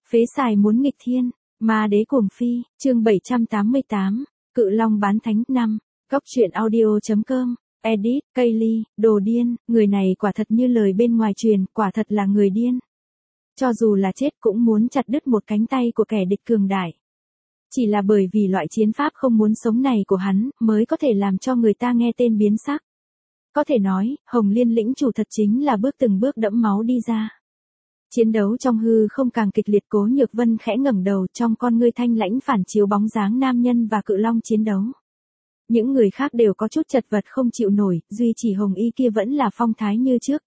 Phế xài muốn nghịch thiên, ma đế cuồng phi, chương 788, Cự Long bán thánh 5, Góc truyện audio.com, edit, Kaylee, đồ điên, người này quả thật như lời bên ngoài truyền, quả thật là người điên. Cho dù là chết cũng muốn chặt đứt một cánh tay của kẻ địch cường đại. Chỉ là bởi vì loại chiến pháp không muốn sống này của hắn, mới có thể làm cho người ta nghe tên biến sắc. Có thể nói, Hồng Liên lĩnh chủ thật chính là bước từng bước đẫm máu đi ra. Chiến đấu trong hư không càng kịch liệt. Cố Nhược Vân khẽ ngẩng đầu, trong con ngươi thanh lãnh phản chiếu bóng dáng nam nhân và Cự Long chiến đấu. Những người khác đều có chút chật vật không chịu nổi, duy chỉ Hồng Y kia vẫn là phong thái như trước.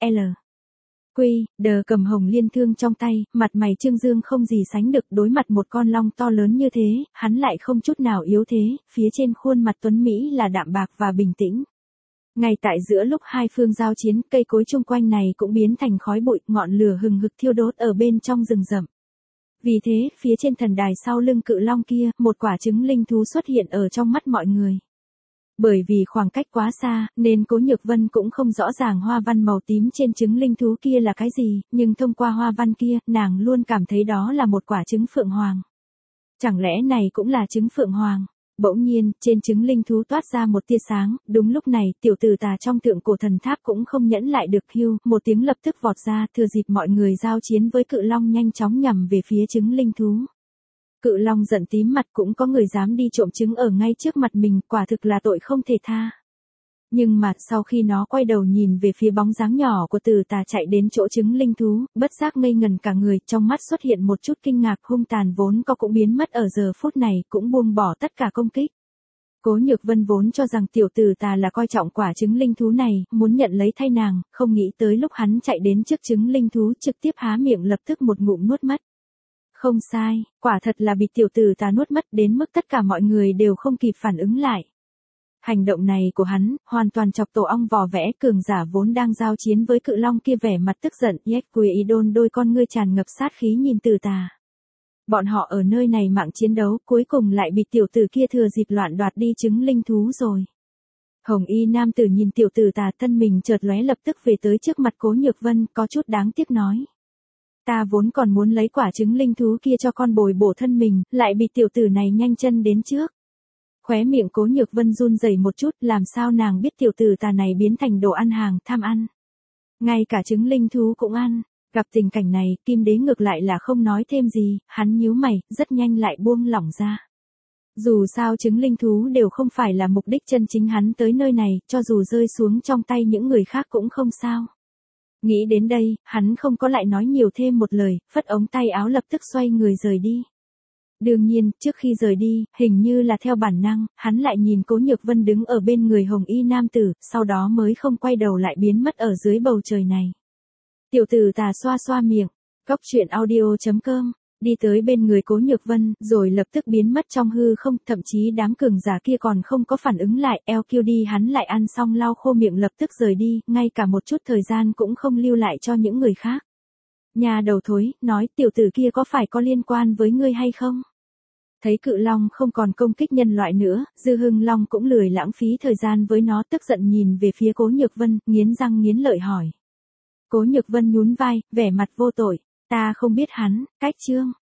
Đờ cầm Hồng Liên thương trong tay, mặt mày trương dương không gì sánh được. Đối mặt một con long to lớn như thế, hắn lại không chút nào yếu thế, phía trên khuôn mặt tuấn Mỹ là đạm bạc và bình tĩnh. Ngay tại giữa lúc hai phương giao chiến, cây cối chung quanh này cũng biến thành khói bụi, ngọn lửa hừng hực thiêu đốt ở bên trong rừng rậm. Vì thế, phía trên thần đài sau lưng Cự Long kia, một quả trứng linh thú xuất hiện ở trong mắt mọi người. Bởi vì khoảng cách quá xa, nên Cố Nhược Vân cũng không rõ ràng hoa văn màu tím trên trứng linh thú kia là cái gì, nhưng thông qua hoa văn kia, nàng luôn cảm thấy đó là một quả trứng phượng hoàng. Chẳng lẽ này cũng là trứng phượng hoàng? Bỗng nhiên, trên trứng linh thú toát ra một tia sáng, đúng lúc này, tiểu tử tà trong tượng cổ thần tháp cũng không nhẫn lại được, hưu, một tiếng lập tức vọt ra, thừa dịp mọi người giao chiến với Cự Long nhanh chóng nhằm về phía trứng linh thú. Cự Long giận tím mặt, cũng có người dám đi trộm trứng ở ngay trước mặt mình, quả thực là tội không thể tha. Nhưng mà, sau khi nó quay đầu nhìn về phía bóng dáng nhỏ của tử tà chạy đến chỗ trứng linh thú, bất giác ngây ngần cả người, trong mắt xuất hiện một chút kinh ngạc. Hung tàn vốn có cũng biến mất ở giờ phút này, cũng buông bỏ tất cả công kích. Cố Nhược Vân vốn cho rằng tiểu tử tà là coi trọng quả trứng linh thú này, muốn nhận lấy thay nàng, không nghĩ tới lúc hắn chạy đến trước trứng linh thú trực tiếp há miệng lập tức một ngụm nuốt mất. Không sai, quả thật là bị tiểu tử tà nuốt mất, đến mức tất cả mọi người đều không kịp phản ứng lại. Hành động này của hắn, hoàn toàn chọc tổ ong vò vẽ. Cường giả vốn đang giao chiến với Cự Long kia vẻ mặt tức giận, Idol đôi con ngươi tràn ngập sát khí nhìn tử tà. Bọn họ ở nơi này mạng chiến đấu, cuối cùng lại bị tiểu tử kia thừa dịp loạn đoạt đi trứng linh thú rồi. Hồng Y nam tử nhìn tiểu tử tà, thân mình chợt lóe, lập tức về tới trước mặt Cố Nhược Vân, có chút đáng tiếc nói. Ta vốn còn muốn lấy quả trứng linh thú kia cho con bồi bổ thân mình, lại bị tiểu tử này nhanh chân đến trước. Khóe miệng Cố Nhược Vân run rẩy một chút, làm sao nàng biết tiểu tử tà này biến thành đồ ăn hàng, tham ăn. Ngay cả trứng linh thú cũng ăn. Gặp tình cảnh này, Kim Đế ngược lại là không nói thêm gì, hắn nhíu mày, rất nhanh lại buông lỏng ra. Dù sao trứng linh thú đều không phải là mục đích chân chính hắn tới nơi này, cho dù rơi xuống trong tay những người khác cũng không sao. Nghĩ đến đây, hắn không có lại nói nhiều thêm một lời, phất ống tay áo lập tức xoay người rời đi. Đương nhiên, trước khi rời đi, hình như là theo bản năng, hắn lại nhìn Cố Nhược Vân đứng ở bên người Hồng Y nam tử, sau đó mới không quay đầu lại biến mất ở dưới bầu trời này. Tiểu tử tà xoa xoa miệng, Góc truyện audio.com, đi tới bên người Cố Nhược Vân, rồi lập tức biến mất trong hư không, thậm chí đám cường giả kia còn không có phản ứng lại. LQD hắn lại ăn xong lau khô miệng lập tức rời đi, ngay cả một chút thời gian cũng không lưu lại cho những người khác. Nhà đầu thối, nói tiểu tử kia có phải có liên quan với ngươi hay không? Thấy Cự Long không còn công kích nhân loại nữa, Dư Hưng Long cũng lười lãng phí thời gian với nó, tức giận nhìn về phía Cố Nhược Vân, nghiến răng nghiến lợi hỏi. Cố Nhược Vân nhún vai, vẻ mặt vô tội, ta không biết hắn. Cách chương